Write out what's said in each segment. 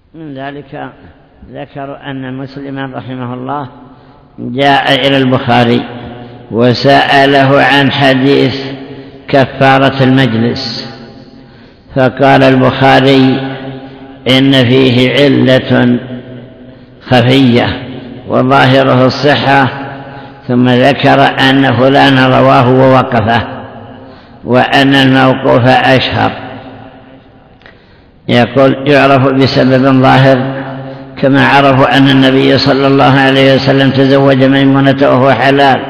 من ذلك ذكروا أن مسلما رحمه الله جاء إلى البخاري وسأله عن حديث كفارة المجلس، فقال البخاري إن فيه علة خفية وظاهره الصحة، ثم ذكر أن فلان رواه ووقفه وأن الموقوف أشهر. يقول يعرف بسبب ظاهر، كما عرفوا أن النبي صلى الله عليه وسلم تزوج ميمونة وهو حلال،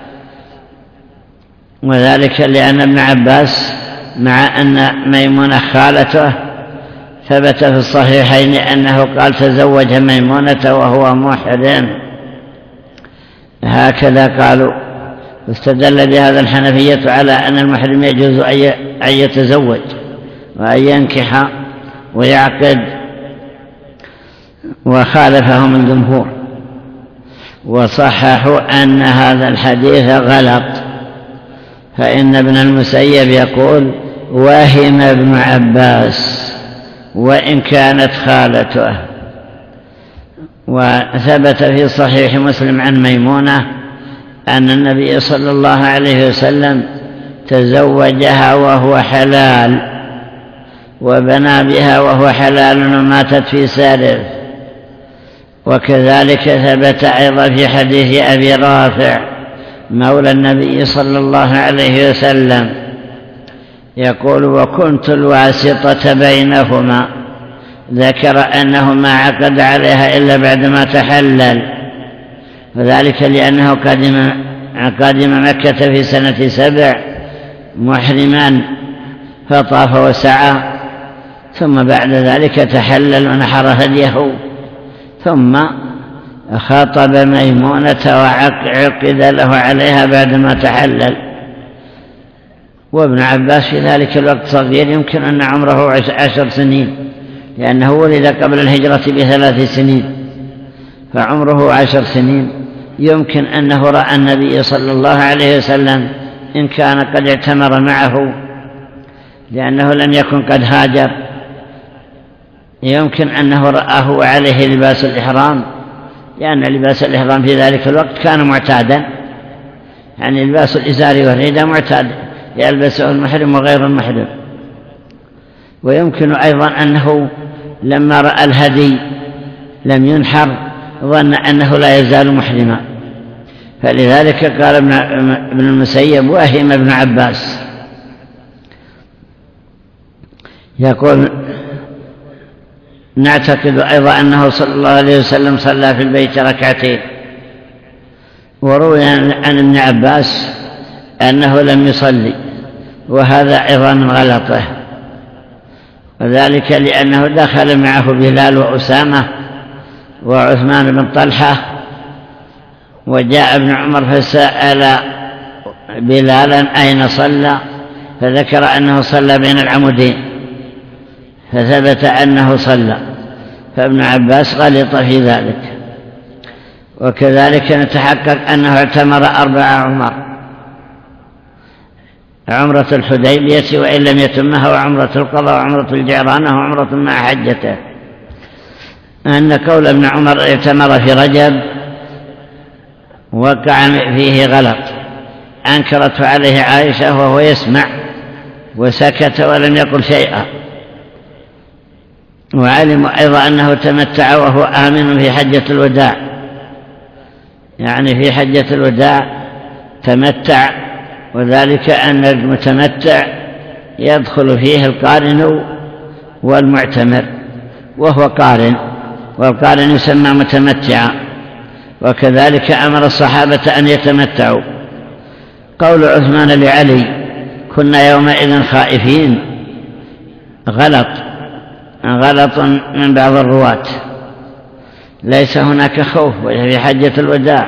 وذلك لأن ابن عباس مع أن ميمونة خالته ثبت في الصحيحين أنه قال تزوج ميمونة وهو محرم، هكذا قالوا. واستدل بهذا الحنفية على أن المحرم يجوز أن يتزوج وأن ينكح ويعقد، وخالفهم الجمهور وصححوا أن هذا الحديث غلط، فإن ابن المسيب يقول وهم ابن عباس وإن كانت خالته. وثبت في صحيح مسلم عن ميمونة أن النبي صلى الله عليه وسلم تزوجها وهو حلال وبنى بها وهو حلال وماتت في سارر. وكذلك ثبت أيضا في حديث أبي رافع مولى النبي صلى الله عليه وسلم يقول وكنت الواسطة بينهما، ذكر أنه ما عقد عليها إلا بعدما تحلل، وذلك لأنه قادم مكة في سنة 7 محرما فطاف وسعى، ثم بعد ذلك تحلل ونحر هديه، ثم خاطب ميمونة وعقد له عليها بعدما تحلل. وابن عباس في ذلك الوقت صغير، يمكن أن عمره 10 سنين، لأنه ولد قبل الهجرة ب3 سنين، فعمره 10 سنين. يمكن أنه رأى النبي صلى الله عليه وسلم إن كان قد اعتمر معه، لأنه لم يكن قد هاجر. يمكن أنه رآه وعليه لباس الإحرام، لأن لباس الإحرام في ذلك الوقت كان معتادا، يعني لباس الإزار والرداء معتاد يلبسه المحرم وغير المحرم. ويمكن أيضا أنه لما رأى الهدي لم ينحر ظن أنه لا يزال محرما، فلذلك قال ابن المسيب وهم ابن عباس. يقول نعتقد أيضا أنه صلى الله عليه وسلم صلى في البيت 2 وروي عن ابن عباس أنه لم يصلي، وهذا أيضا من غلطه، وذلك لأنه دخل معه بلال وأسامة وعثمان بن طلحة، وجاء ابن عمر فسأل بلالا أين صلى، فذكر أنه صلى بين العمودين، فثبت أنه صلى، فابن عباس غلط في ذلك. وكذلك نتحقق أنه اعتمر 4 عمر: عمرة الحديبية وإن لم يتمها، وعمرة القضاء، وعمرة الجعرانة، وعمرة مع حجته. أن قول ابن عمر اعتمر في رجب وقع فيه غلط، أنكرته عليه عائشة وهو يسمع وسكت ولم يقل شيئا. وعلموا أيضا أنه تمتع وهو آمن في حجة الوداع، يعني في حجة الوداع تمتع، وذلك أن المتمتع يدخل فيه القارن والمعتمر، وهو قارن، والقارن يسمى متمتعا. وكذلك أمر الصحابة أن يتمتعوا. قول عثمان لعلي كنا يومئذ خائفين غلط من بعض الرواة، ليس هناك خوف في حجة الوداع.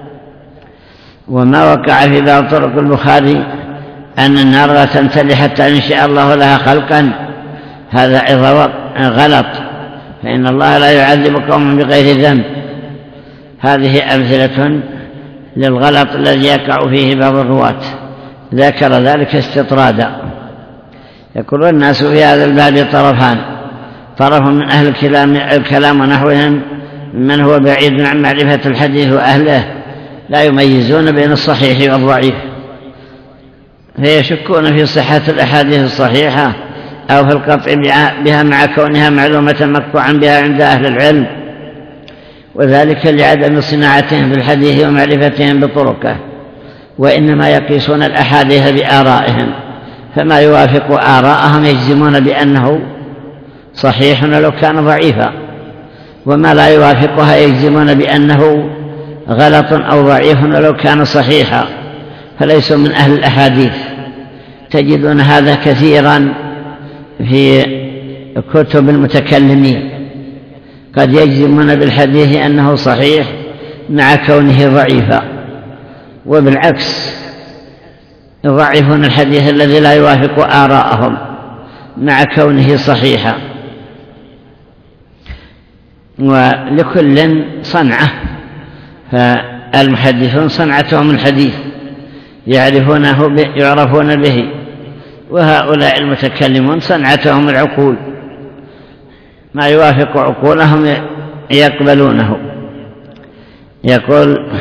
وما وقع في بعض طرق البخاري أن النار لا تمتلئ حتى إن شاء الله لها خلقا، هذا أيضا غلط، فإن الله لا يعذب قوما بغير ذنب. هذه أمثلة للغلط الذي يقع فيه بعض الرواة، ذكر ذلك استطرادا. يقول الناس في هذا الباب طرفان: طرف من أهل الكلام ونحوهم من هو بعيد عن معرفة الحديث وأهله لا يميزون بين الصحيح والضعيف، فيشكون في صحة الأحاديث الصحيحة أو في القطع بها مع كونها معلومة مقطوعا بها عند أهل العلم، وذلك لعدم صناعتهم بالحديث ومعرفتهم بطرقه، وإنما يقيسون الأحاديث بآرائهم، فما يوافق آراءهم يجزمون بأنه صحيح ولو كان ضعيفا، وما لا يوافقها يجزمون بأنه غلط أو ضعيف ولو كان صحيحا، فليسوا من أهل الأحاديث. تجدون هذا كثيرا في كتب المتكلمين، قد يجزمون بالحديث أنه صحيح مع كونه ضعيفا، وبالعكس يضعفون الحديث الذي لا يوافق آراءهم مع كونه صحيحا. ولكل صنعة، فالمحدثون صنعتهم الحديث يعرفون به، وهؤلاء المتكلمون صنعتهم العقول، ما يوافق عقولهم يقبلونه. يقول: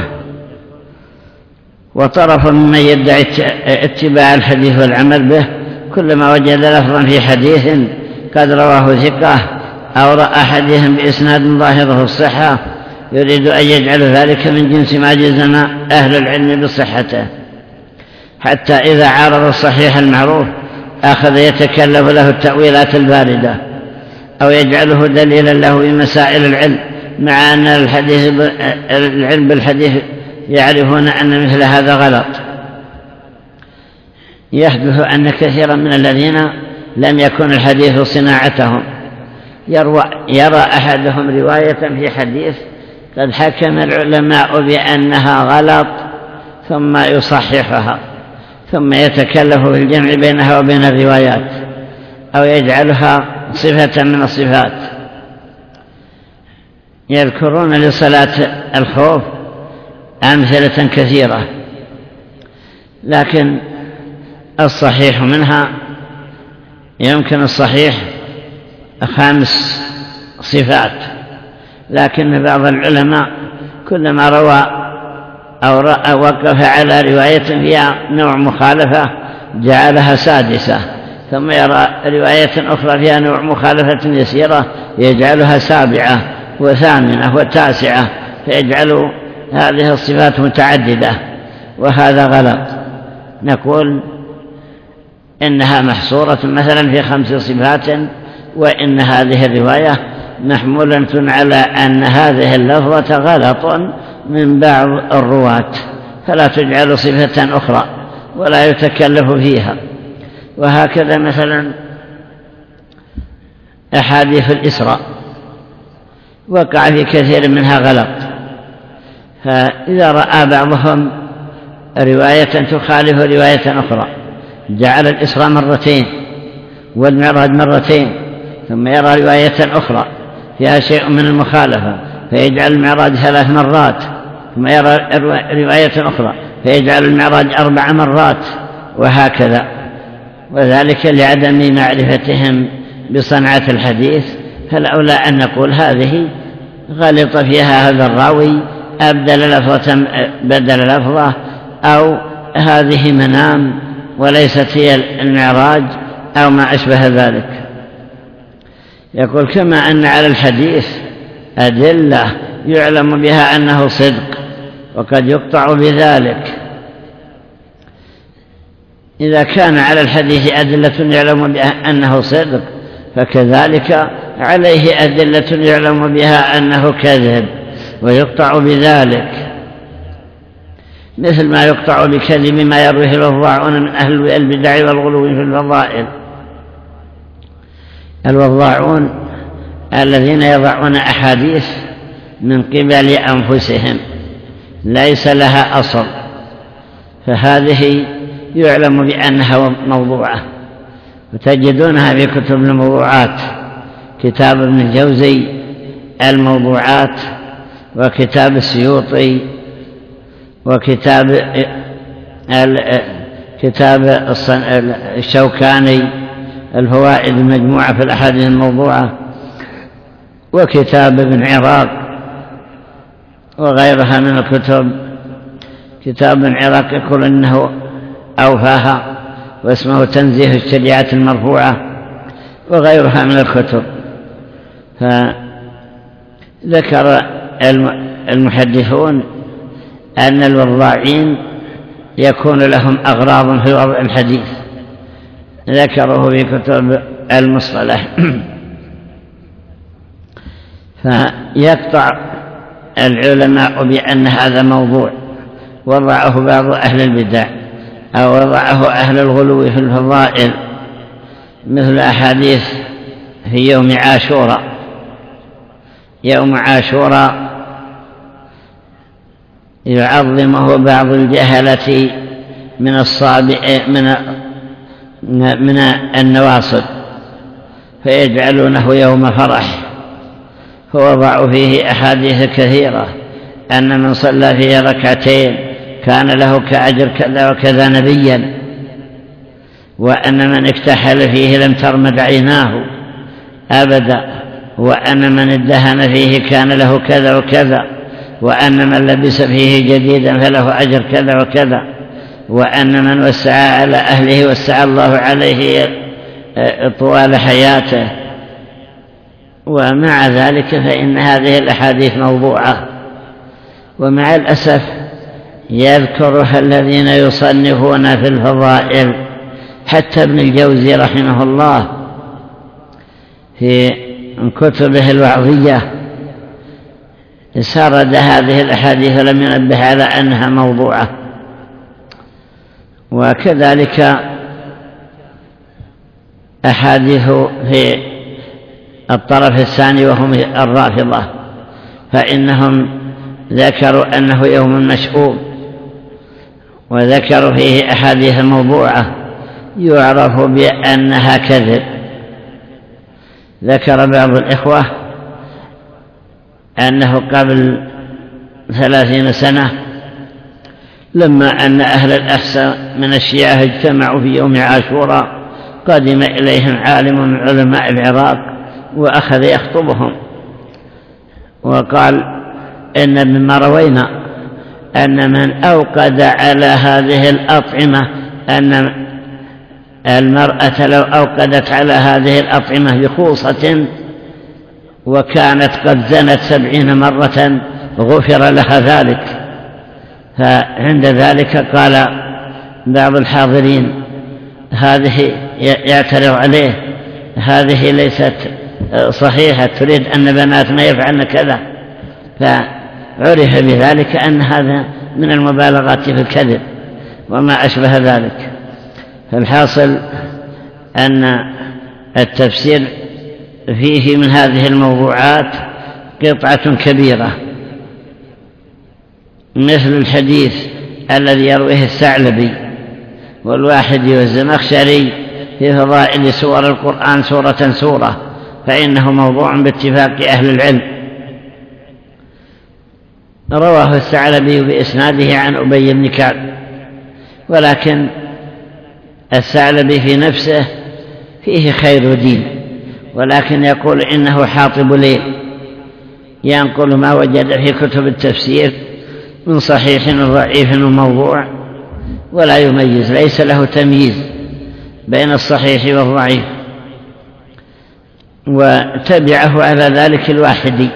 وطرف ممن يدعي اتباع الحديث والعمل به كلما وجد لفظا في حديث قد رواه ثقة أو رأى حديثا بإسناد ظاهره الصحة يريد أن يجعل ذلك من جنس ما جزم أهل العلم بصحته، حتى إذا عارض الصحيح المعروف أخذ يتكلف له التأويلات الباردة أو يجعله دليلا له بمسائل العلم، مع أن العلم بالحديث يعرفون أن مثل هذا غلط. يحدث أن كثيرا من الذين لم يكن الحديث صناعتهم يرى أحدهم رواية في حديث قد حكم العلماء بأنها غلط ثم يصححها، ثم يتكلف بالجمع بينها وبين الروايات، أو يجعلها صفة من الصفات. يذكرون لصلاة الخوف أمثلة كثيرة، لكن الصحيح منها يمكن الصحيح 5 صفات، لكن بعض العلماء كلما روى أو وقف على رواية فيها نوع مخالفة جعلها 6، ثم يرى رواية أخرى فيها نوع مخالفة يسيرة يجعلها 7 و8 و9، فيجعل هذه الصفات متعددة، وهذا غلط. نقول إنها محصورة مثلا في 5 صفات، وإن هذه الرواية محمولة على أن هذه اللفظة غلط من بعض الرواة، فلا تجعل صفة أخرى ولا يتكلف فيها. وهكذا مثلا أحاديث الإسراء وقع في كثير منها غلط، فإذا رأى بعضهم رواية تخالف رواية أخرى جعل الإسراء 2 والمعراج 2، ثم يرى رواية أخرى فيها شيء من المخالفة فيجعل المعراج 3 مرات، ثم يرى رواية أخرى فيجعل المعراج 4 مرات، وهكذا. وذلك لعدم معرفتهم بصنعة الحديث، فالأولى أن نقول هذه غلط فيها هذا الراوي أبدل لفظة بدل لفظة، أو هذه منام وليست هي المعراج، أو ما أشبه ذلك. يقول: كما أن على الحديث أدلة يعلم بها أنه صدق وقد يقطع بذلك. إذا كان على الحديث أدلة يعلم بها أنه صدق، فكذلك عليه أدلة يعلم بها أنه كذب ويقطع بذلك، مثل ما يقطع بكذب ما يرويه الوضاعون من أهل البدع والغلو في الفضائل. الوضاعون الذين يضعون أحاديث من قبل أنفسهم ليس لها أصل، فهذه يعلم بأنها موضوعة، وتجدونها في كتب الموضوعات، كتاب ابن الجوزي الموضوعات، وكتاب السيوطي، وكتاب الشوكاني الفوائد المجموعة في الأحاديث الموضوعة، وكتاب ابن عراق وغيرها من الكتب. كتاب ابن عراق يقول إنه أوفاها واسمه تنزيه الشريعة المرفوعة، وغيرها من الكتب. فذكر المحدثون أن الوضاعين يكون لهم أغراض في وضع الحديث، ذكره في كتب المصطلح. فيقطع العلماء بأن هذا موضوع وضعه بعض أهل البدع أو وضعه أهل الغلو في الفضائل، مثل أحاديث في يوم عاشوراء. يوم عاشوراء يعظمه بعض الجهلة من النواصب، فيجعلونه يوم فرح، فوضعوا فيه أحاديث كثيرة أن من صلى فيه ركعتين كان له كأجر كذا وكذا نبيا، وأن من اكتحل فيه لم ترمد عيناه أبدا، وأن من ادهن فيه كان له كذا وكذا، وأن من لبس فيه جديدا فله أجر كذا وكذا، وأن من وسع على أهله وسع الله عليه طوال حياته. ومع ذلك فإن هذه الأحاديث موضوعة، ومع الأسف يذكرها الذين يصنفون في الفضائل، حتى ابن الجوزي رحمه الله في كتبه الوعظية سرد هذه الأحاديث لم ينبه على أنها موضوعة. وكذلك أحاديث في الطرف الثاني وهم الرافضة، فإنهم ذكروا أنه يوم مشؤوم، وذكروا فيه أحاديث موضوعة يعرف بأنها كذب. ذكر بعض الإخوة أنه قبل 30 سنة لما أن أهل الأحساء من الشيعة اجتمعوا في يوم عاشوراء، قدم إليهم عالم من علماء العراق وأخذ يخطبهم، وقال إن مما روينا أن من أوقد على هذه الأطعمة، أن المرأة لو أوقدت على هذه الأطعمة بخوصة وكانت قد زنت 70 مرة غفر لها ذلك. فعند ذلك قال بعض الحاضرين هذه يعترض عليه، هذه ليست صحيحة، تريد أن بناتنا يفعلن كذا. فعرف بذلك أن هذا من المبالغات في الكذب وما أشبه ذلك. فالحاصل أن التفسير فيه من هذه الموضوعات قطعة كبيرة، مثل الحديث الذي يرويه الثعلبي والواحدي والزمخشري في فضائل سور القرآن سورة سورة، فإنه موضوع باتفاق أهل العلم. رواه الثعلبي بإسناده عن أبي بن كعب، ولكن الثعلبي في نفسه فيه خير دين، ولكن يقول إنه حاطب ليل، ينقل ما وجد في كتب التفسير من صحيح وضعيف وموضوع، ولا يميز، ليس له تمييز بين الصحيح والضعيف. وتبعه على ذلك الواحدي،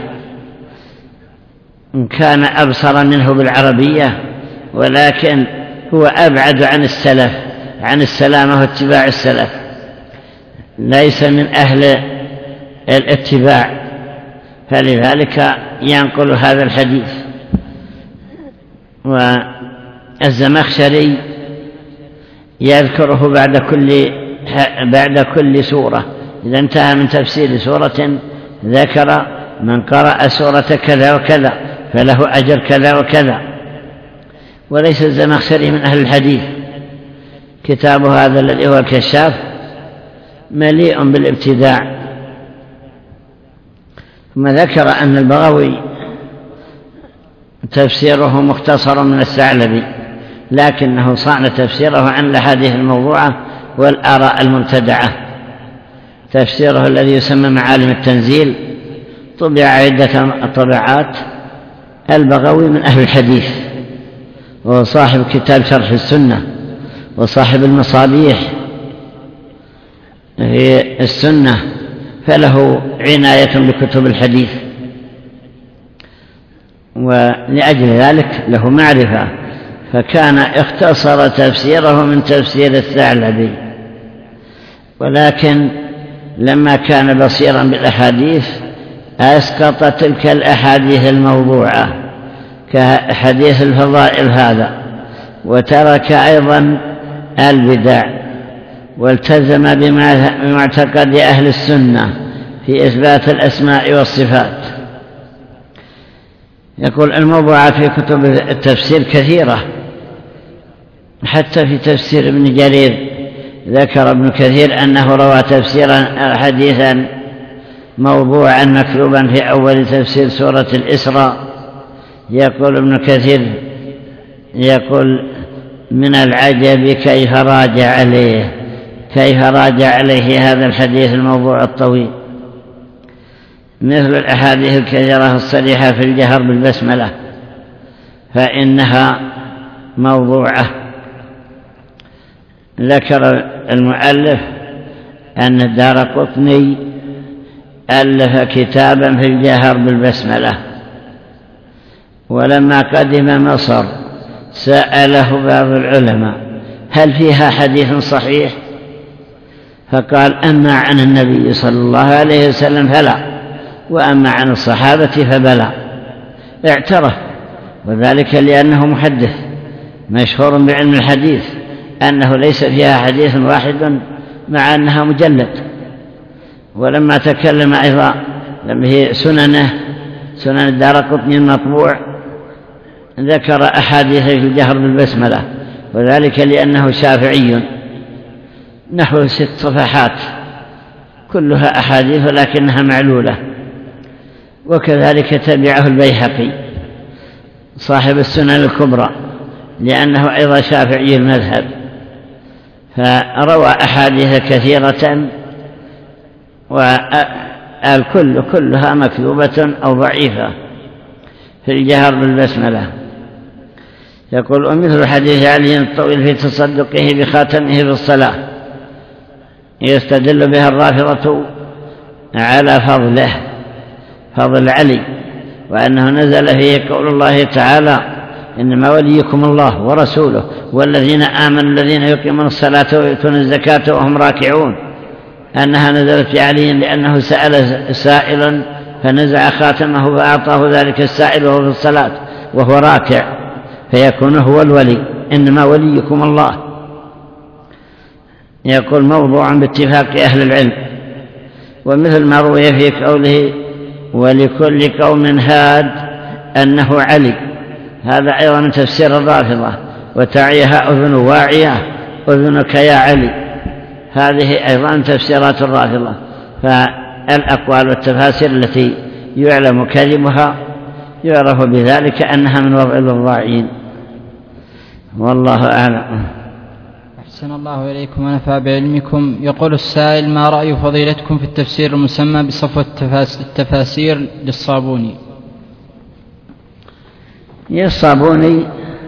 كان أبصر منه بالعربية، ولكن هو أبعد عن السلف، عن السلامة واتباع السلف، ليس من أهل الاتباع، فلذلك ينقل هذا الحديث. والزمخشري يذكره بعد كل سورة، إذا انتهى من تفسير سورة ذكر من قرأ سورة كذا وكذا فله أجر كذا وكذا. وليس الزمخشري من أهل الحديث، كتابه هذا الذي هو الكشاف مليء بالابتداع. ثم ذكر أن البغوي تفسيره مختصر من الثعلبي، لكنه صان تفسيره عن الأحاديث الموضوعة والآراء المبتدعة. تفسيره الذي يسمى معالم التنزيل طبع عدة طبعات. البغوي من أهل الحديث، وهو صاحب كتاب شرح السنة وصاحب المصابيح في السنة، فله عناية بكتب الحديث، ولأجل ذلك له معرفة، فكان اختصر تفسيره من تفسير الثعلبي. ولكن لما كان بصيرا بالأحاديث أسقط تلك الأحاديث الموضوعة كحديث الفضائل هذا، وترك أيضا البدع، والتزم بمعتقد أهل السنة في إثبات الأسماء والصفات. يقول الموضوعات في كتب التفسير كثيرة، حتى في تفسير ابن جرير ذكر ابن كثير أنه روى تفسيرا حديثا موضوعا مكتوبا في أول تفسير سورة الإسراء. يقول ابن كثير يقول من العجب كيف راجع عليه هذا الحديث الموضوع الطويل، مثل الأحاديث الكثيرة الصريحة في الجهر بالبسملة فإنها موضوعة. ذكر المؤلف أن الدارقطني ألف كتابا في الجهر بالبسملة، ولما قدم مصر سأله بعض العلماء هل فيها حديث صحيح؟ فقال أما عن النبي صلى الله عليه وسلم فلا، وأما عن الصحابة فبلا. اعترف، وذلك لأنه محدث مشهور بعلم الحديث أنه ليس فيها حديث واحد مع أنها مجلد. ولما تكلم أيضا به سنن الدارقطني المطبوع ذكر أحاديث في الجهر بالبسملة، وذلك لأنه شافعي، نحو 6 صفحات كلها أحاديث لكنها معلولة. وكذلك تبعه البيهقي صاحب السنن الكبرى لأنه أيضا شافعي المذهب، فروى أحاديث كثيرة والكل كلها مكذوبة أو ضعيفة في الجهر بالبسملة. يقول ومثل حديث علي الطويل في تصدقه بخاتمه في الصلاة يستدل بها الرافضة على فضل علي، وأنه نزل فيه قول الله تعالى إنما وليكم الله ورسوله والذين آمنوا الذين يقيمون الصلاة ويؤتون الزكاة وهم راكعون، أنها نزلت في علي لأنه سأل سائلا فنزع خاتمه فأعطاه ذلك السائل وهو في الصلاة وهو راكع، فيكون هو الولي، إنما وليكم الله. يقول موضوع باتفاق أهل العلم. ومثل ما روي في قوله ولكل قوم هاد أنه علي، هذا أيضا من تفسير الرافضة، وتعيها أذن واعية أذنك يا علي، هذه أيضا تفسيرات الرافضة. فالأقوال والتفاسير التي يعلم كذبها يعرف بذلك أنها من وضع الضاعين، والله أعلم. أحسن الله إليكم ونفع بعلمكم. يقول السائل ما رأي فضيلتكم في التفسير المسمى بصفوة التفاسير للصابوني؟ الصابوني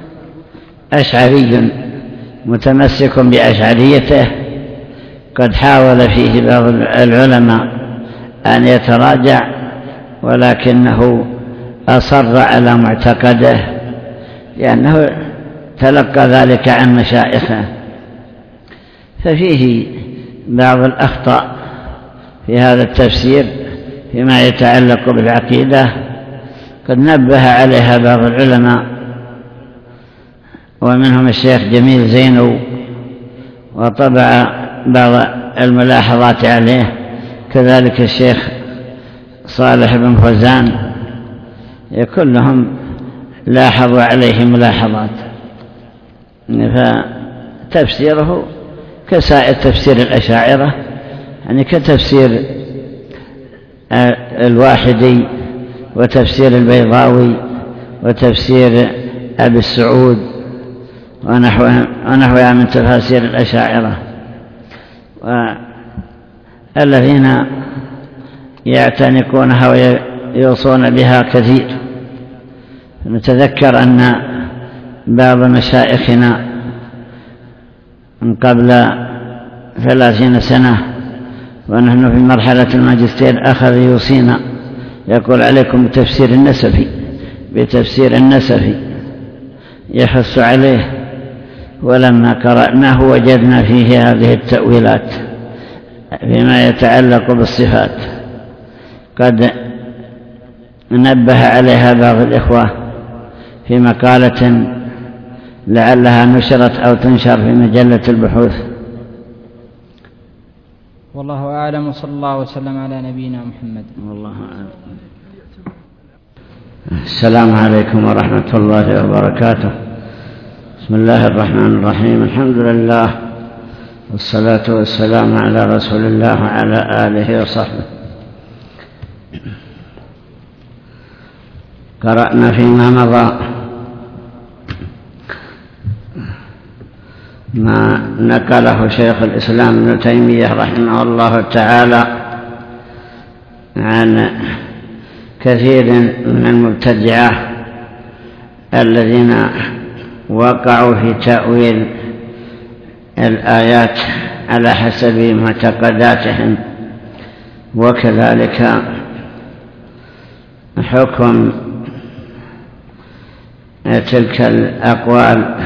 أشعري متمسك بأشعريته، قد حاول فيه بعض العلماء أن يتراجع ولكنه أصر على معتقده لأنه تلقى ذلك عن مشايخه، ففيه بعض الأخطاء في هذا التفسير فيما يتعلق بالعقيدة قد نبه عليها بعض العلماء، ومنهم الشيخ جميل زينو وطبع بعض الملاحظات عليه، كذلك الشيخ صالح بن فوزان، كلهم لاحظوا عليه ملاحظات. فتفسيره كسائر تفسير الأشاعرة، يعني كتفسير الواحدي وتفسير البيضاوي وتفسير أبي السعود ونحوها من تفاسير الأشاعرة. والذين يعتنقونها يوصون بها كثير. نتذكر أن بعض مشايخنا من قبل 30 سنة ونحن في مرحلة الماجستير أخذ يوصينا يقول عليكم بتفسير النسفي يحث عليه، ولما قرأناه وجدنا فيه هذه التأويلات فيما يتعلق بالصفات. قد نبه عليها بعض الإخوة في مقالة لعلها نشرت أو تنشر في مجلة البحوث. والله أعلم، وصلى الله وسلم على نبينا محمد. والله أعلم. السلام عليكم ورحمة الله وبركاته. بسم الله الرحمن الرحيم. الحمد لله والصلاة والسلام على رسول الله وعلى آله وصحبه. قرأنا فيما مضى ما نقله شيخ الإسلام ابن تيمية رحمه الله تعالى عن كثير من المبتدعة الذين وقعوا في تأويل الآيات على حسب معتقداتهم، وكذلك حكم تلك الأقوال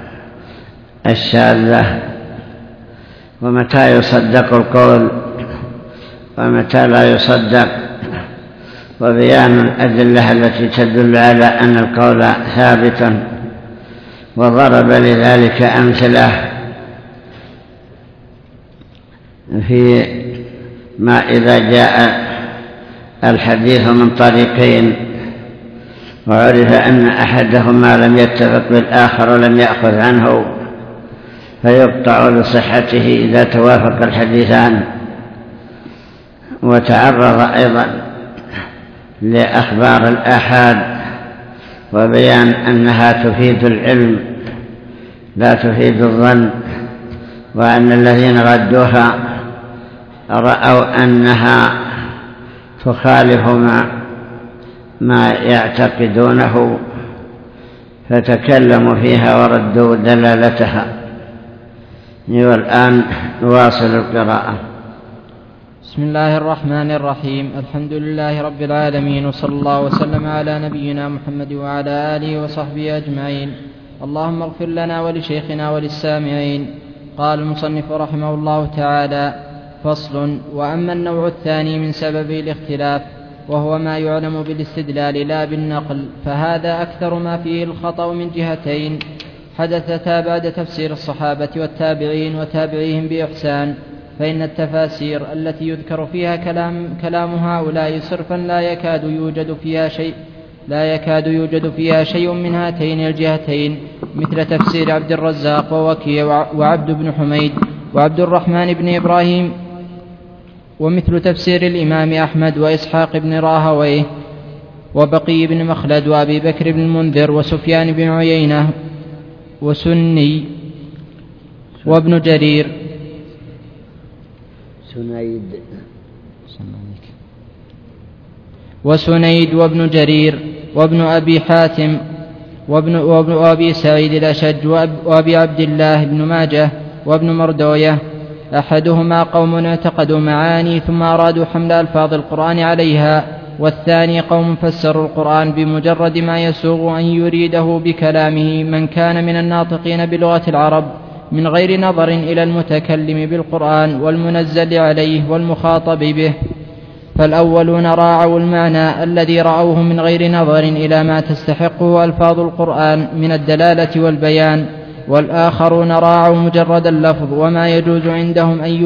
الشاذة، ومتى يصدق القول ومتى لا يصدق، وبيان الأدلة التي تدل على أن القول ثابت، وضرب لذلك أمثلة في ما إذا جاء الحديث من طريقين وعرف أن أحدهما لم يتفق بالآخر ولم يأخذ عنه فيقطع لصحته إذا توافق الحديثان. وتعرض أيضا لأخبار الآحاد وبيان أنها تفيد العلم لا تفيد الظن، وأن الذين ردوها رأوا أنها تخالف ما يعتقدونه فتكلموا فيها وردوا دلالتها. والآن نواصل القراءة. بسم الله الرحمن الرحيم. الحمد لله رب العالمين، وصلى الله وسلم على نبينا محمد وعلى آله وصحبه أجمعين. اللهم اغفر لنا ولشيخنا وللسامعين. قال المصنف رحمه الله تعالى: فصل. وأما النوع الثاني من سبب الاختلاف وهو ما يعلم بالاستدلال لا بالنقل، فهذا أكثر ما فيه الخطأ من جهتين حدثتا بعد تفسير الصحابة والتابعين وتابعيهم بإحسان. فإن التفاسير التي يذكر فيها كلام هؤلاء صرفا لا يكاد يوجد فيها شيء من هاتين الجهتين، مثل تفسير عبد الرزاق ووكيع وعبد بن حميد وعبد الرحمن بن إبراهيم، ومثل تفسير الإمام أحمد وإسحاق بن راهويه وبقي بن مخلد وأبي بكر بن المنذر وسفيان بن عيينة وسني وابن جرير وسنيد وابن جرير وابن أبي حاتم وابن أبي سعيد الأشج وأبي عبد الله بن ماجه وابن مردوية. أحدهما قوم اعتقدوا معاني ثم أرادوا حمل ألفاظ القرآن عليها، والثاني قوم فسروا القرآن بمجرد ما يسوغ أن يريده بكلامه من كان من الناطقين بلغة العرب، من غير نظر إلى المتكلم بالقرآن والمنزل عليه والمخاطب به. فالأولون راعوا المعنى الذي رأوه من غير نظر إلى ما تستحقه ألفاظ القرآن من الدلالة والبيان، والآخرون راعوا مجرد اللفظ وما يجوز عندهم أن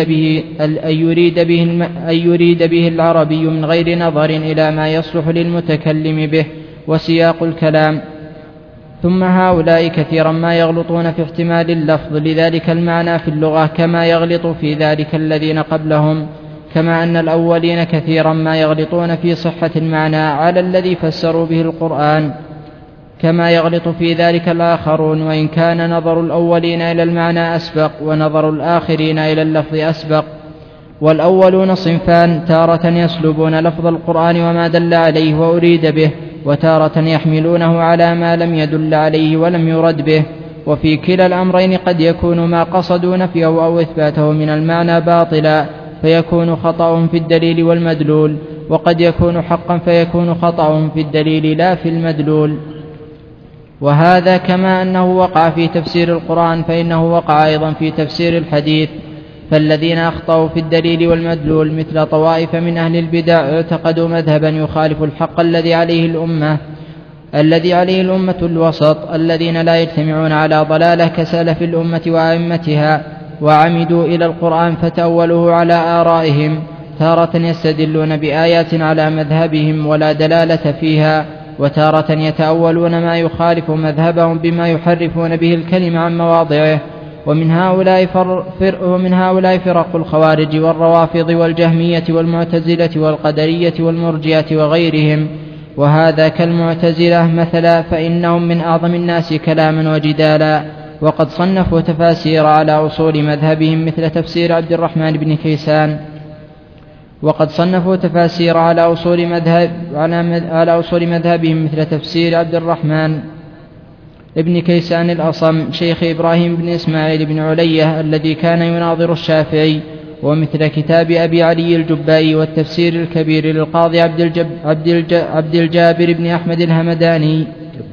يريد به العربي من غير نظر إلى ما يصلح للمتكلم به وسياق الكلام. ثم هؤلاء كثيرا ما يغلطون في احتمال اللفظ لذلك المعنى في اللغة كما يغلط في ذلك الذين قبلهم، كما أن الأولين كثيرا ما يغلطون في صحة المعنى على الذي فسروا به القرآن، كما يغلط في ذلك الآخرون، وإن كان نظر الأولين إلى المعنى أسبق ونظر الآخرين إلى اللفظ أسبق. والأولون صنفان: تارة يسلبون لفظ القرآن وما دل عليه وأريد به، وتارة يحملونه على ما لم يدل عليه ولم يرد به. وفي كلا الأمرين قد يكون ما قصدوا نفيه أو إثباته من المعنى باطلا فيكون خطأ في الدليل والمدلول، وقد يكون حقا فيكون خطأ في الدليل لا في المدلول. وهذا كما أنه وقع في تفسير القرآن فإنه وقع أيضا في تفسير الحديث. فالذين أخطأوا في الدليل والمدلول مثل طوائف من أهل البدع اعتقدوا مذهبا يخالف الحق الذي عليه الأمة الوسط الذين لا يجتمعون على ضلالة كسلف الأمة وأئمتها، وعمدوا إلى القرآن فتأولوه على آرائهم، تارة يستدلون بآيات على مذهبهم ولا دلالة فيها، وتارة يتأولون ما يخالف مذهبهم بما يحرفون به الكلم عن مواضعه. ومن هؤلاء فرق الخوارج والروافض والجهمية والمعتزلة والقدرية والمرجئة وغيرهم. وهذا كالمعتزلة مثلا، فإنهم من أعظم الناس كلاما وجدالا، وقد صنفوا تفاسير على أصول مذهبهم مثل تفسير عبد الرحمن بن كيسان، وقد صنفوا تفاسير على أصول مذهبهم مثل تفسير عبد الرحمن ابن كيسان الأصم شيخ إبراهيم بن إسماعيل بن علية الذي كان يناظر الشافعي، ومثل كتاب أبي علي الجبائي، والتفسير الكبير للقاضي عبد الجابر بن أحمد الهمداني،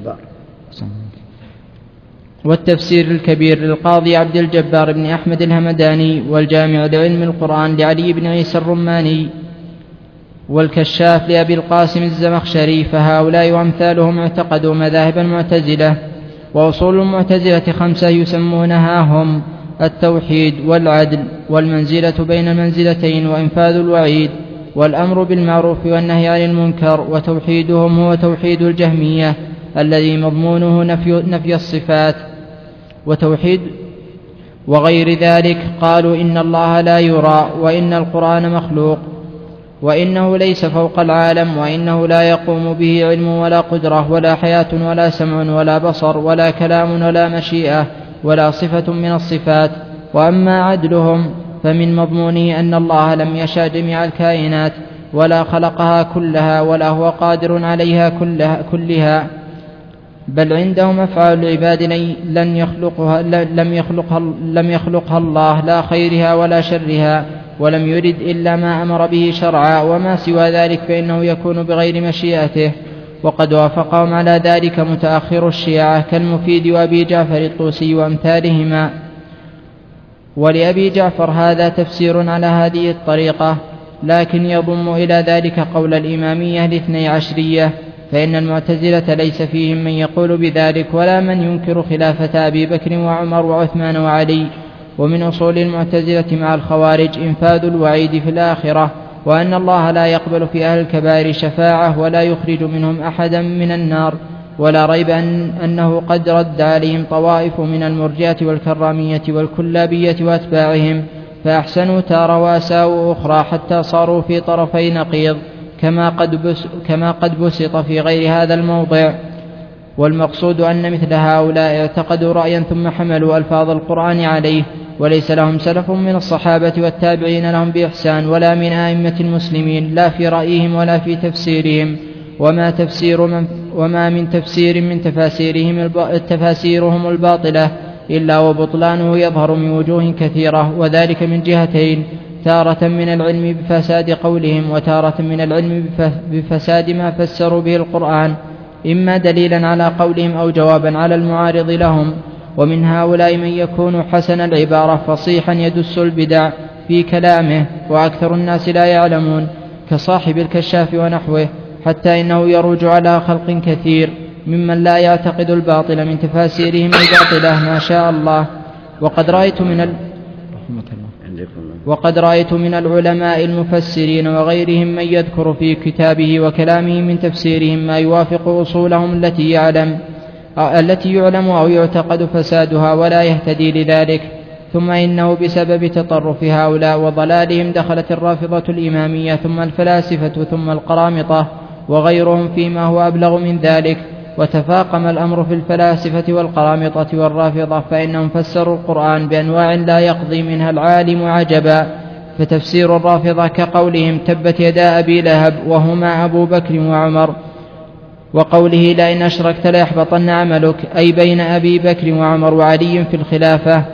والتفسير الكبير للقاضي عبد الجبار بن أحمد الهمداني، والجامع لعلم القرآن لعلي بن عيسى الرماني، والكشاف لأبي القاسم الزمخشري. فهؤلاء وأمثالهم اعتقدوا مذاهب المعتزلة. وأصول المعتزلة 5 يسمونها هم: التوحيد، والعدل، والمنزلة بين المنزلتين، وإنفاذ الوعيد، والأمر بالمعروف والنهي عن المنكر. وتوحيدهم هو توحيد الجهمية الذي مضمونه نفي الصفات وتوحيد وغير ذلك. قالوا إن الله لا يرى، وإن القرآن مخلوق، وإنه ليس فوق العالم، وإنه لا يقوم به علم ولا قدرة ولا حياة ولا سمع ولا بصر ولا كلام ولا مشيئة ولا صفة من الصفات. وأما عدلهم فمن مضمونه أن الله لم يشاء جميع الكائنات ولا خلقها كلها ولا هو قادر عليها كلها، بل عندهم أفعال العباد لم يخلقها الله، لا خيرها ولا شرها، ولم يرد إلا ما أمر به شرعا، وما سوى ذلك فإنه يكون بغير مشيئته. وقد وافقهم على ذلك متأخر الشيعة كالمفيد وأبي جعفر الطوسي وأمثالهما. ولأبي جعفر هذا تفسير على هذه الطريقة، لكن يضم إلى ذلك قول الإمامية الاثني عشرية، فإن المعتزلة ليس فيهم من يقول بذلك ولا من ينكر خلافة أبي بكر وعمر وعثمان وعلي. ومن أصول المعتزلة مع الخوارج إنفاذ الوعيد في الآخرة، وأن الله لا يقبل في أهل الكبائر شفاعة ولا يخرج منهم أحدا من النار. ولا ريب أنه قد رد عليهم طوائف من المرجئة والكرامية والكلابية وأتباعهم، فأحسنوا تارة وأساءوا أخرى حتى صاروا في طرفي نقيض كما قد بسط في غير هذا الموضع. والمقصود أن مثل هؤلاء اعتقدوا رأيا ثم حملوا ألفاظ القرآن عليه، وليس لهم سلف من الصحابة والتابعين لهم بإحسان ولا من أئمة المسلمين، لا في رأيهم ولا في تفسيرهم. وما من تفسير من تفاسيرهم الباطلة إلا وبطلانه يظهر من وجوه كثيرة، وذلك من جهتين: تارة من العلم بفساد قولهم، وتارة من العلم بفساد ما فسروا به القرآن، إما دليلا على قولهم أو جوابا على المعارض لهم. ومن هؤلاء من يكون حسن العبارة فصيحا يدس البدع في كلامه، وأكثر الناس لا يعلمون، كصاحب الكشاف ونحوه، حتى إنه يروج على خلق كثير ممن لا يعتقد الباطل من تفاسيرهم الباطلة ما شاء الله. وقد رأيت من العلماء المفسرين وغيرهم من يذكر في كتابه وكلامه من تفسيرهم ما يوافق أصولهم التي يعلم أو يعتقد فسادها ولا يهتدي لذلك. ثم إنه بسبب تطرف هؤلاء وضلالهم دخلت الرافضة الإمامية، ثم الفلاسفة، ثم القرامطة وغيرهم فيما هو أبلغ من ذلك، وتفاقم الأمر في الفلاسفة والقرامطة والرافضة، فإنهم فسروا القرآن بأنواع لا يقضي منها العالم عجبا، فتفسير الرافضة كقولهم تبت يدا أبي لهب وهما أبو بكر وعمر، وقوله لئن أشركت ليحبطن عملك، أي بين أبي بكر وعمر وعلي في الخلافة.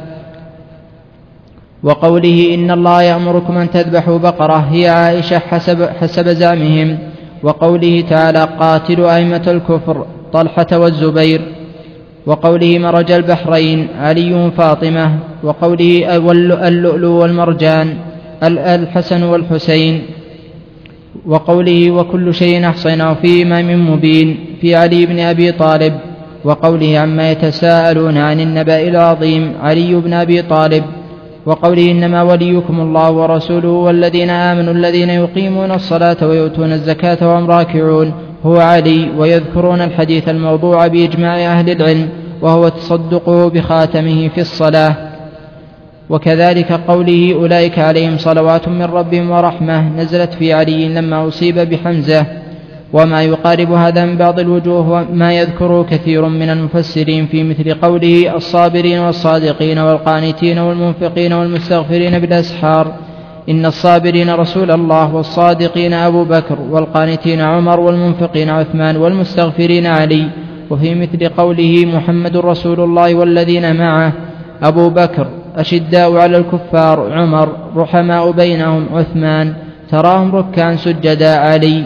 وقوله إن الله يأمركم أن تذبحوا بقرة هي عائشة حسب زعمهم. وقوله تعالى قاتلوا أئمة الكفر طلحة والزبير. وقوله مرج البحرين علي فاطمة. وقوله اللؤلؤ والمرجان الحسن والحسين. وقوله وكل شيء أحصيناه في إمام مبين في علي بن أبي طالب. وقوله عما يتساءلون عن النبأ العظيم علي بن أبي طالب. وقوله إنما وليكم الله ورسوله والذين آمنوا الذين يقيمون الصلاة ويؤتون الزكاة وهم راكعون هو علي. ويذكرون الحديث الموضوع بإجماع أهل العلم وهو تصدقه بخاتمه في الصلاة. وكذلك قوله أولئك عليهم صلوات من ربهم ورحمة نزلت في علي لما أصيب بحمزة. وما يقارب هذا من بعض الوجوه ما يذكره كثير من المفسرين في مثل قوله الصابرين والصادقين والقانتين والمنفقين والمستغفرين بالأسحار إن الصابرين رسول الله والصادقين أبو بكر والقانتين عمر والمنفقين عثمان والمستغفرين علي. وفي مثل قوله محمد رسول الله والذين معه أبو بكر أشداء على الكفار عمر رحماء بينهم عثمان تراهم ركعا سجدا علي.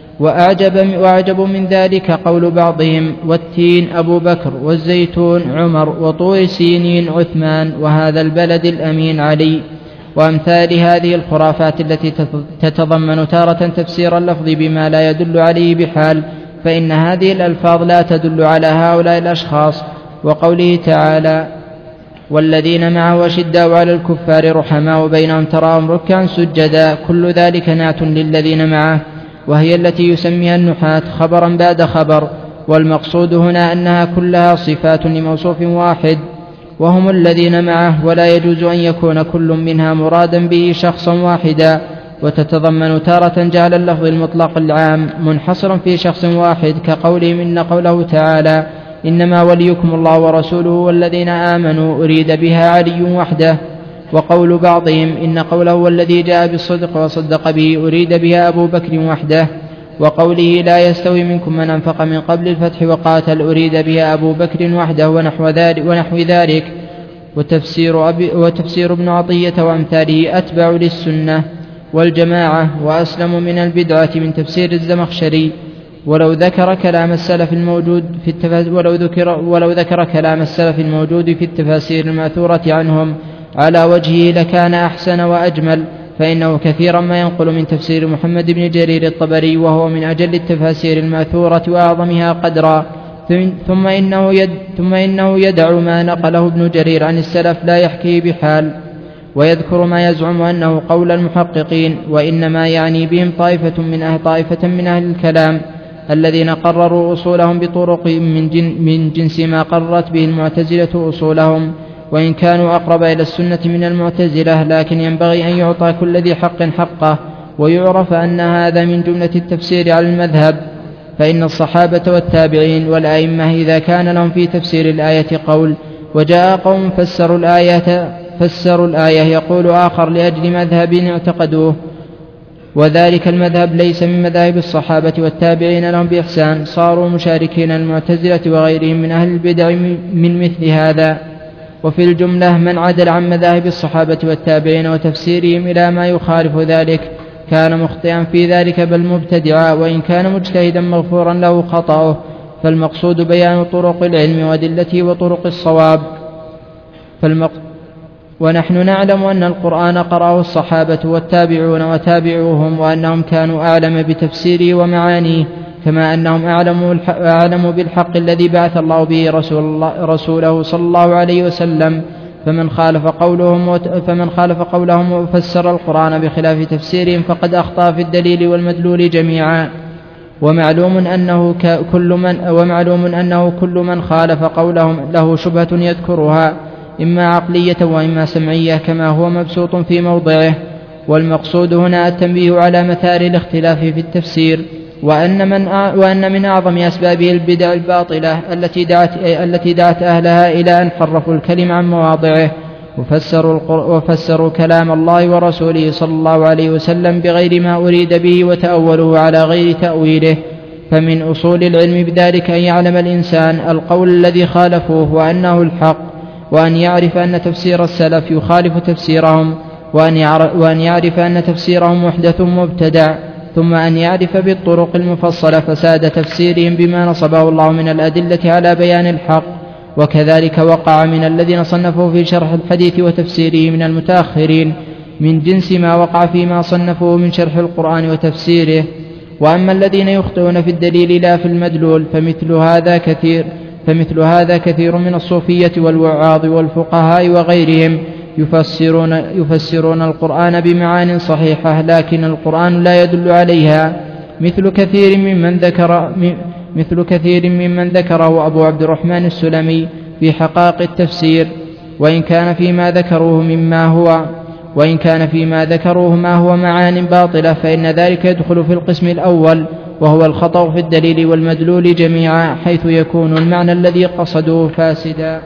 وأعجب من ذلك قول بعضهم والتين أبو بكر والزيتون عمر وطور سينين عثمان وهذا البلد الأمين علي. وأمثال هذه الخرافات التي تتضمن تارة تفسير اللفظ بما لا يدل عليه بحال، فإن هذه الألفاظ لا تدل على هؤلاء الأشخاص. وقوله تعالى والذين معه أشداء على الكفار رحماء بينهم تراهم ركعا سجدا كل ذلك نعت للذين معه، وهي التي يسميها النحاة خبرا بعد خبر. والمقصود هنا أنها كلها صفات لموصوف واحد وهم الذين معه، ولا يجوز أن يكون كل منها مرادا به شخصا واحدا. وتتضمن تارة جعل اللفظ المطلق العام منحصرا في شخص واحد كقولهم إن قوله تعالى إنما وليكم الله ورسوله والذين آمنوا أريد بها علي وحده. وقول بعضهم إن قوله والذي جاء بالصدق وصدق به أريد بها أبو بكر وحده. وقوله لا يستوي منكم من أنفق من قبل الفتح وقاتل أريد بها أبو بكر وحده ونحو ذلك. وتفسير ابن عطية وأمثاله أتبع للسنة والجماعة وأسلم من البدعة من تفسير الزمخشري. ولو ذكر كلام السلف الموجود في التفاسير المأثورة عنهم على وجهه لكان أحسن وأجمل، فإنه كثيرا ما ينقل من تفسير محمد بن جرير الطبري وهو من أجل التفاسير المأثورة وأعظمها قدرا. ثم إنه يدع ما نقله ابن جرير عن السلف لا يحكيه بحال، ويذكر ما يزعم أنه قول المحققين، وإنما يعني بهم طائفة من أهل الكلام الذين قرروا أصولهم بطرق من جنس ما قررت به المعتزلة أصولهم، وإن كانوا أقرب إلى السنة من المعتزلة، لكن ينبغي أن يعطى كل ذي حق حقه، ويعرف أن هذا من جملة التفسير على المذهب. فإن الصحابة والتابعين والأئمة إذا كان لهم في تفسير الآية قول وجاء قوم فسروا الآية يقول آخر لأجل مذهب اعتقدوه، وذلك المذهب ليس من مذاهب الصحابة والتابعين لهم بإحسان، صاروا مشاركين المعتزلة وغيرهم من أهل البدع من مثل هذا. وفي الجملة من عدل عن مذاهب الصحابة والتابعين وتفسيرهم إلى ما يخالف ذلك كان مخطئا في ذلك بل مبتدعا، وإن كان مجتهدا مغفورا له خطأه. فالمقصود بيان طرق العلم وأدلته وطرق الصواب. ونحن نعلم أن القرآن قرأه الصحابة والتابعون وتابعوهم، وأنهم كانوا أعلم بتفسيره ومعانيه، كما أنهم أعلم بالحق الذي بعث الله به رسوله صلى الله عليه وسلم. فمن خالف قولهم وفسر القرآن بخلاف تفسيرهم فقد أخطأ في الدليل والمدلول جميعا. ومعلوم أنه كل من خالف قولهم له شبهة يذكرها إما عقلية وإما سمعية كما هو مبسوط في موضعه. والمقصود هنا التنبيه على مثار الاختلاف في التفسير، وأن من أعظم أسبابه البدع الباطلة التي دعت أهلها إلى أن حرفوا الكلم عن مواضعه، وفسروا كلام الله ورسوله صلى الله عليه وسلم بغير ما أريد به وتأولوه على غير تأويله. فمن أصول العلم بذلك أن يعلم الإنسان القول الذي خالفوه وأنه الحق، وأن يعرف أن تفسير السلف يخالف تفسيرهم، وأن يعرف أن تفسيرهم محدث مبتدع، ثم أن يعرف بالطرق المفصلة فساد تفسيرهم بما نصبه الله من الأدلة على بيان الحق. وكذلك وقع من الذين صنفوا في شرح الحديث وتفسيره من المتأخرين من جنس ما وقع فيما صنفوه من شرح القرآن وتفسيره. وأما الذين يخطئون في الدليل لا في المدلول فمثل هذا كثير من الصوفية والوعاظ والفقهاء وغيرهم يفسرون القرآن بمعان صحيحة لكن القرآن لا يدل عليها، مثل كثير ممن ذكره أبو عبد الرحمن السلمي في حقائق التفسير. وإن كان فيما ذكروه ما هو معان باطلة فإن ذلك يدخل في القسم الأول، وهو الخطأ في الدليل والمدلول جميعا، حيث يكون المعنى الذي قصدوه فاسدا.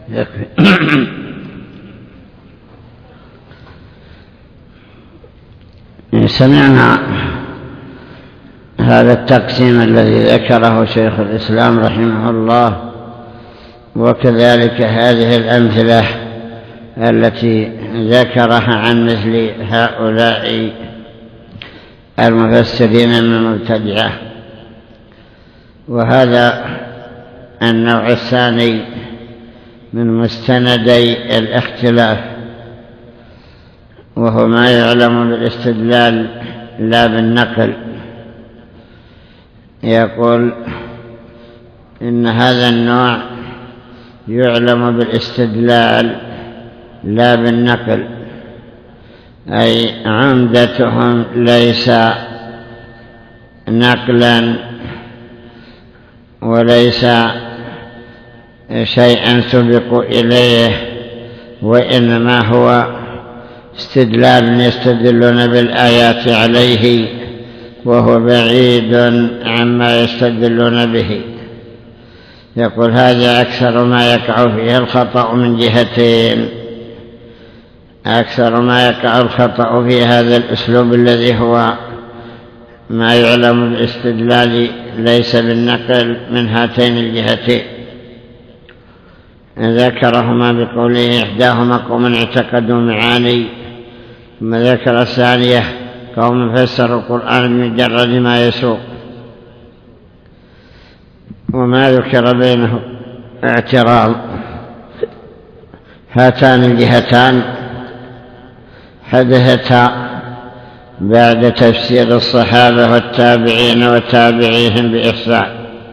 سمعنا هذا التقسيم الذي ذكره شيخ الإسلام رحمه الله، وكذلك هذه الأمثلة التي ذكرها عن مثل هؤلاء المفسرين من المبتدعة. وهذا النوع الثاني من مستندي الاختلاف، وهو ما يعلم بالاستدلال لا بالنقل. يقول إن هذا النوع يعلم بالاستدلال لا بالنقل، أي عمدتهم ليس نقلا وليس شيئا سبقوا إليه، وإنما هو استدلال يستدلون بالآيات عليه، وهو بعيد عما يستدلون به. يقول هذا أكثر ما يقع فيه الخطأ من جهتين. أكثر ما يقع الخطأ في هذا الأسلوب الذي هو ما يعلم بالاستدلال ليس بالنقل من هاتين الجهتين، ذكرهما بقوله إحداهما قوم اعتقدوا معاني، ثم ذكر الثانية قوم فسروا القرآن بمجرد ما يسوق. وما ذكر بينه اعتراض. هاتان الجهتان حدثتا بعد تفسير الصحابة والتابعين وتابعيهم بإحسان.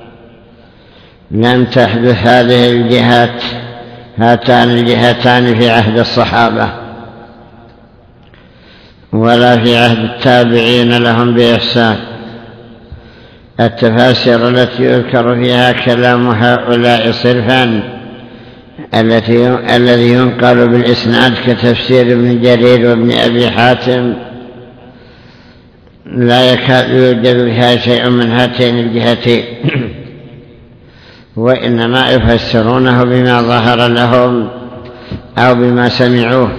لم تحدث هذه الجهات هاتان الجهتان في عهد الصحابة ولا في عهد التابعين لهم بإحسان. التفاسير التي يذكر فيها كلام هؤلاء صرفا الذي ينقل بالإسناد كتفسير ابن جرير وابن أبي حاتم لا يكاد يوجد فيها شيء من هاتين الجهتين، وإنما يفسرونه بما ظهر لهم أو بما سمعوه،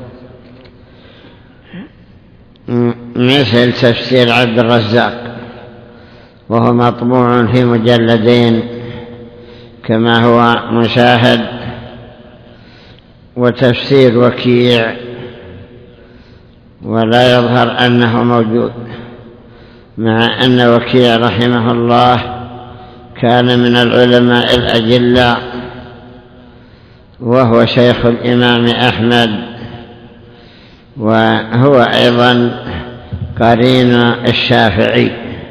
مثل تفسير عبد الرزاق وهو مطبوع في مجلدين كما هو مشاهد، وتفسير وكيع ولا يظهر أنه موجود، مع أن وكيع رحمه الله كان من العلماء الأجلاء، وهو شيخ الإمام أحمد، وهو أيضا قرين الشافعي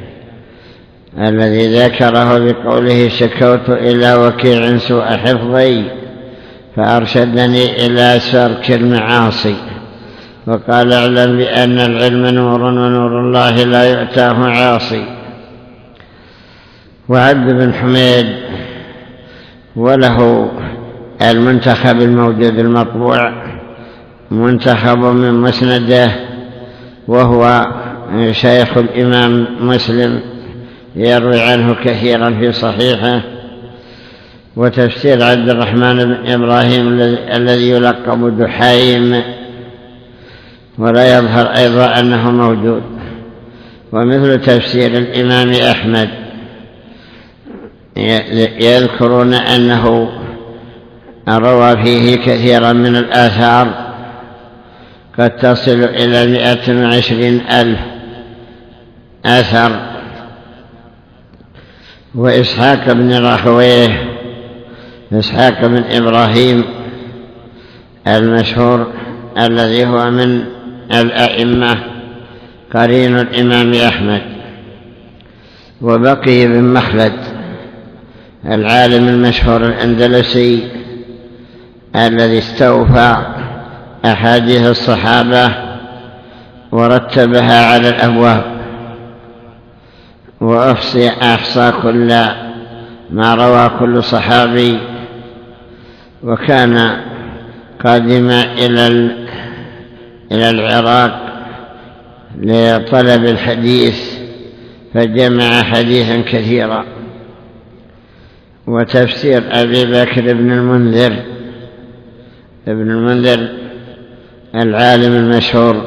الذي ذكره بقوله شكوت إلى وكيع سوء حفظي فأرشدني إلى سرك المعاصي، وقال اعلم بأن العلم نور ونور الله لا يؤتاه عاصي. وعبد بن حميد وله المنتخب الموجود المطبوع منتخب من مسنده، وهو شيخ الإمام مسلم يروي عنه كثيرا في صحيحه، وتفسير عبد الرحمن بن إبراهيم الذي يلقب دحيم ولا يظهر أيضا أنه موجود. ومثل تفسير الإمام أحمد يذكرون أنه روى فيه كثيرا من الآثار قد تصل إلى 120,000 أثر. وإسحاق بن راهويه إسحاق بن إبراهيم المشهور الذي هو من الأئمة قرين الإمام أحمد. وبقي بن مخلد العالم المشهور الأندلسي الذي استوفى أحاديث الصحابة ورتبها على الأبواب وأحصى كل ما روى كل صحابي، وكان قادما إلى العراق لطلب الحديث فجمع حديثا كثيرا. وتفسير أبي بكر بن المنذر العالم المشهور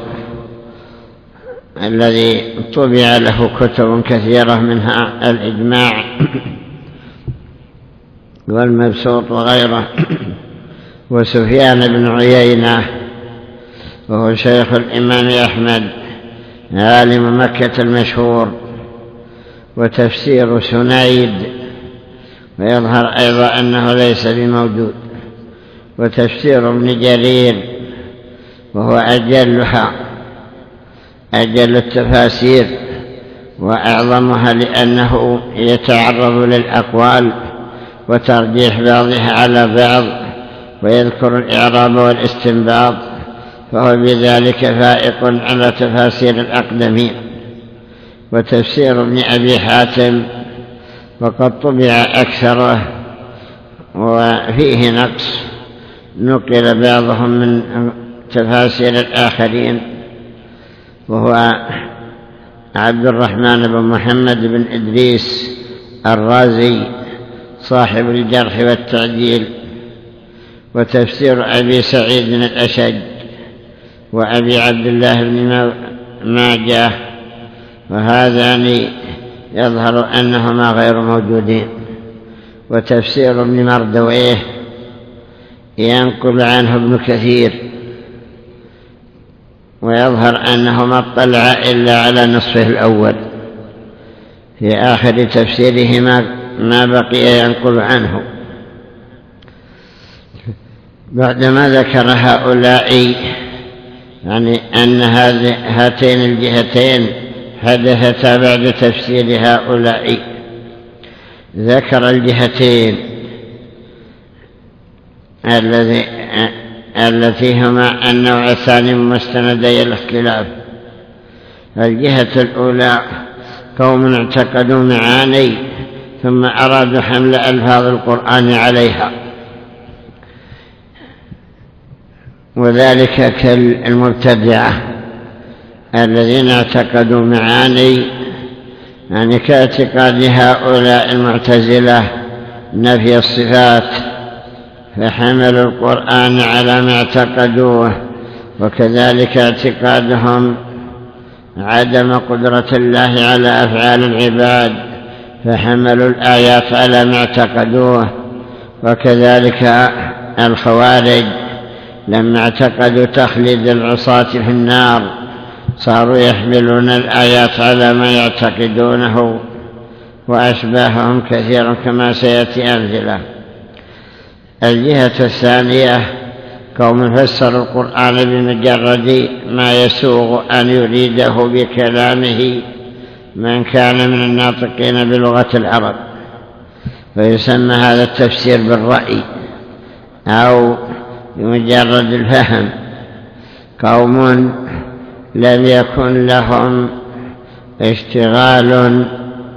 الذي طبع له كتب كثيرة منها الإجماع والمبسوط وغيره. وسفيان بن عيينة وهو شيخ الإمام أحمد عالم مكة المشهور. وتفسير سنيد ويظهر أيضا أنه ليس بموجود. وتفسير ابن جرير وهو أجل التفاسير وأعظمها لأنه يتعرض للأقوال وترجيح بعضها على بعض ويذكر الإعراب والاستنباط، فهو بذلك فائق على تفاسير الأقدمين. وتفسير ابن أبي حاتم وقد طبع أكثره وفيه نقص، نقل بعضهم من تفاسير الآخرين، وهو عبد الرحمن بن محمد بن إدريس الرازي صاحب الجرح والتعديل. وتفسير أبي سعيد الأشج وأبي عبد الله بن ماجه، وهذان يظهر أنهما غير موجودين. وتفسير ابن مردويه ينقل عنه ابن كثير، ويظهر أنه ما اطلع إلا على نصفه الأول، في آخر تفسيره ما بقي ينقل عنه. بعدما ذكر هؤلاء يعني أن هاتين الجهتين حدثتا بعد تفسير هؤلاء، ذكر الجهتين التي هما النوع الثاني من مستندي الاختلاف. الجهة الأولى قوم اعتقدوا معاني ثم أرادوا حمل ألفاظ القرآن عليها، وذلك كالمبتدعة الذين اعتقدوا معاني، يعني كاعتقاد هؤلاء المعتزلة نفي الصفات فحملوا القرآن على ما اعتقدوه، وكذلك اعتقادهم عدم قدرة الله على أفعال العباد فحملوا الآيات على ما اعتقدوه. وكذلك الخوارج لما اعتقدوا تخليد العصاة في النار صاروا يحملون الآيات على ما يعتقدونه، وأشباههم كثير كما سيأتي أمثلة. الجهة الثانية قوم فسروا القرآن بمجرد ما يسوغ أن يريده بكلامه من كان من الناطقين بلغة العرب، فيسمى هذا التفسير بالرأي أو بمجرد الفهم. قوم لم يكن لهم اشتغال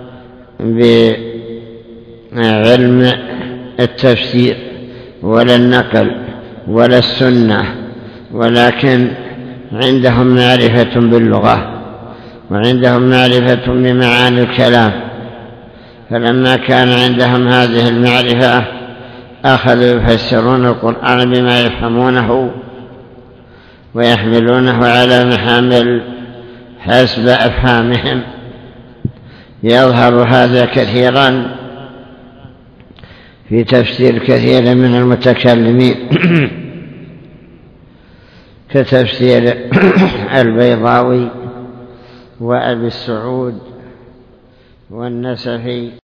بعلم التفسير ولا النقل ولا السنة، ولكن عندهم معرفة باللغة وعندهم معرفة بمعاني الكلام، فلما كان عندهم هذه المعرفة أخذوا يفسرون القرآن بما يفهمونه ويحملونه على محامل حسب أفهامهم. يظهر هذا كثيرا في تفسير كثير من المتكلمين كتفسير البيضاوي وأبي السعود والنسفي.